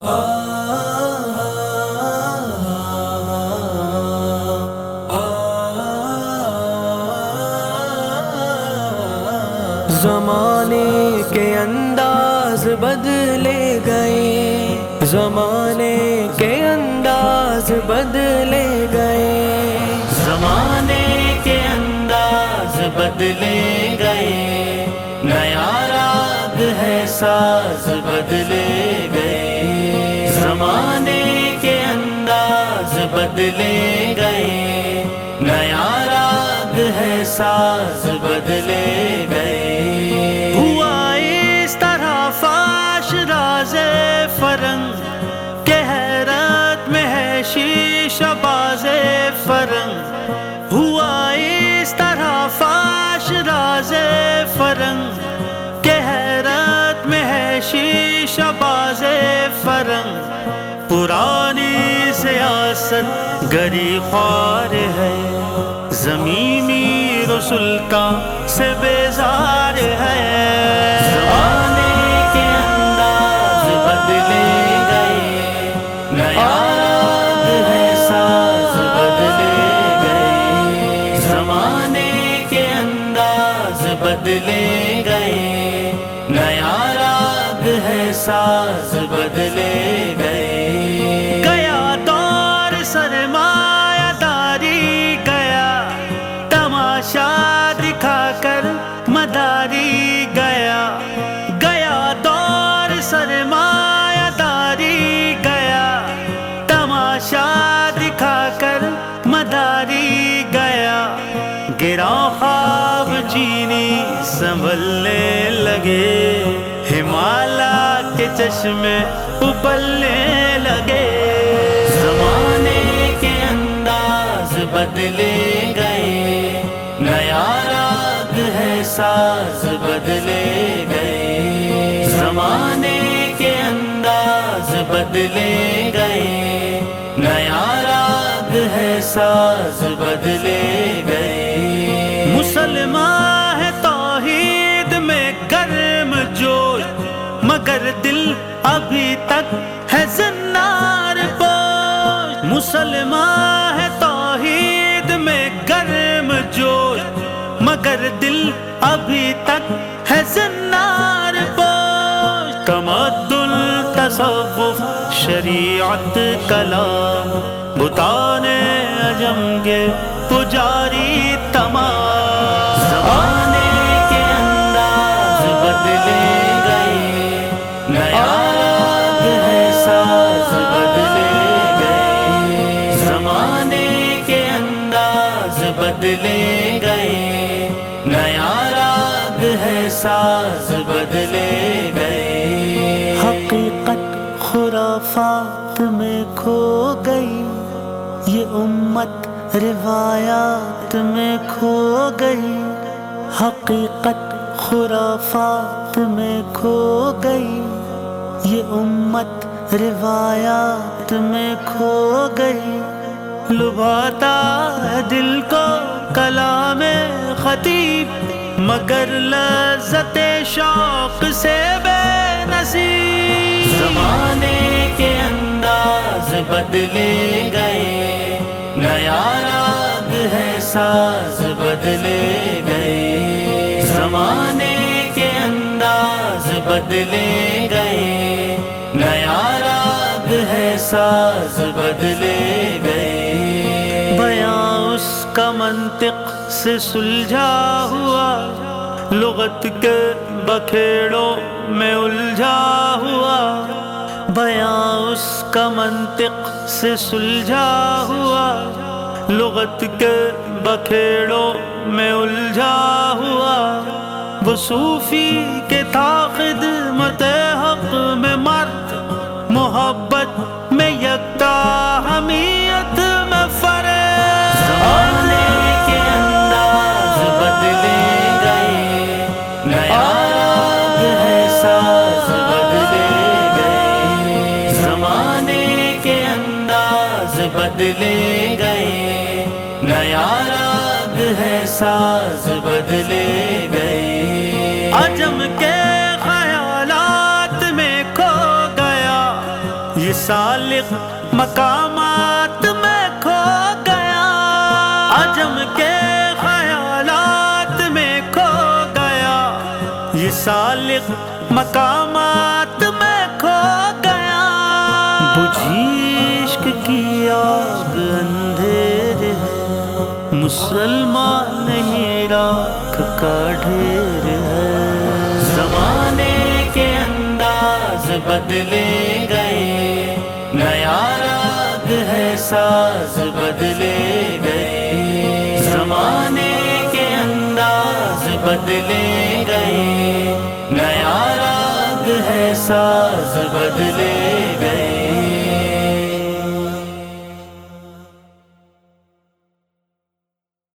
زمانے کے انداز بدلے گئے، زمانے کے انداز بدلے گئے، زمانے کے انداز بدلے گئے، نیا راگ ہے ساز بدلے گئے، زمانے کے انداز بدلے گئے، نیا راگ ہے ساز بدلے گئے۔ ہوا اس طرح فاش راز فرنگ کہ حیرت میں ہے شیشہ باز فرنگ، ہوا اس طرح فاش راز فرنگ کہ حیرت میں ہے شیشہ باز فرنگ، پرانی سیاست گری خوار ہے، زمینی رسول کا سے بیزار ہے، زمانے کے انداز بدلے گئے، نیا راگ ہے ساز بدلے گئے، زمانے کے انداز بدلے گئے، نیا راگ ہے ساز بدلے گئے۔ گیا دور سرمایہ داری گیا، تماشا دکھا کر مداری گیا، گیا دور سرمایہ داری گیا، تماشا دکھا کر مداری گیا، گرا خواب چینی سنبھلنے لگے، ہمالا کے چشمے ابلنے لگے، زمانے کے انداز بدلے گئے، نیا راگ ہے ساز بدلے گئے، زمانے کے انداز بدلے گئے، نیا راگ ہے ساز بدلے گئے۔ مسلمان ہے توحید میں گرم جوش، مگر دل ابھی تک ہے زنار پوش، مسلمان ہے توحید میں گرم جوش، مگر دل ابھی تک ہے زنار پوش، تمدن تصوف شریعت کلام، بتان عجم کے پجاری تمام، زمانے کے انداز بدلے گئے، نیا راگ ہے ساز بدلے گئے، زمانے کے انداز بدلے گئے، نیا راگ ہے ساز بدلے گئے۔ حقیقت خرافات میں کھو گئی، یہ امت روایات میں کھو گئی، حقیقت خرافات میں کھو گئی، یہ امت روایات میں کھو گئی، لبھاتا ہے دل کو کلام خطیب، مگر لذت شوق سے بے نصیب، زمانے کے انداز بدلے گئے، نیا راگ ہے ساز بدلے گئے، زمانے کے انداز بدلے گئے، نیا راگ ہے ساز بدلے گئے۔ بیان اس کا منطق سے سلجھا ہوا، لغت کے بکھیڑوں میں الجھا ہوا، بیان اس کا منطق سے سلجھا ہوا، لغت کے بکھیڑوں میں الجھا ہوا، وہ صوفی کے تھا خدمت حق میں مرد، محبت میں یکتا حمیت میں فرد، زمانے کے انداز بدلے گئے، نیا راگ ہے ساز بدلے گئے، زمانے کے انداز بدلے گئے، نیا راگ ہے ساز بدلے گئے۔ عجم کے خیالات میں کھو گیا یہ سالق مقامات میں کھو گیا، عجم کے خیالات میں کھو گیا، یہ سالق مقامات میں کھو گیا۔ بجھی عشق کی آگ اندھیر ہے، مسلمان نہیں راکھ کا ڈھیر ہے۔ زمانے کے انداز بدلے گئے، نیا راگ ہے ساز بدلے گئے۔ زمانے کے انداز بدلے گئے، نیا راگ ہے ساز بدلے گئے۔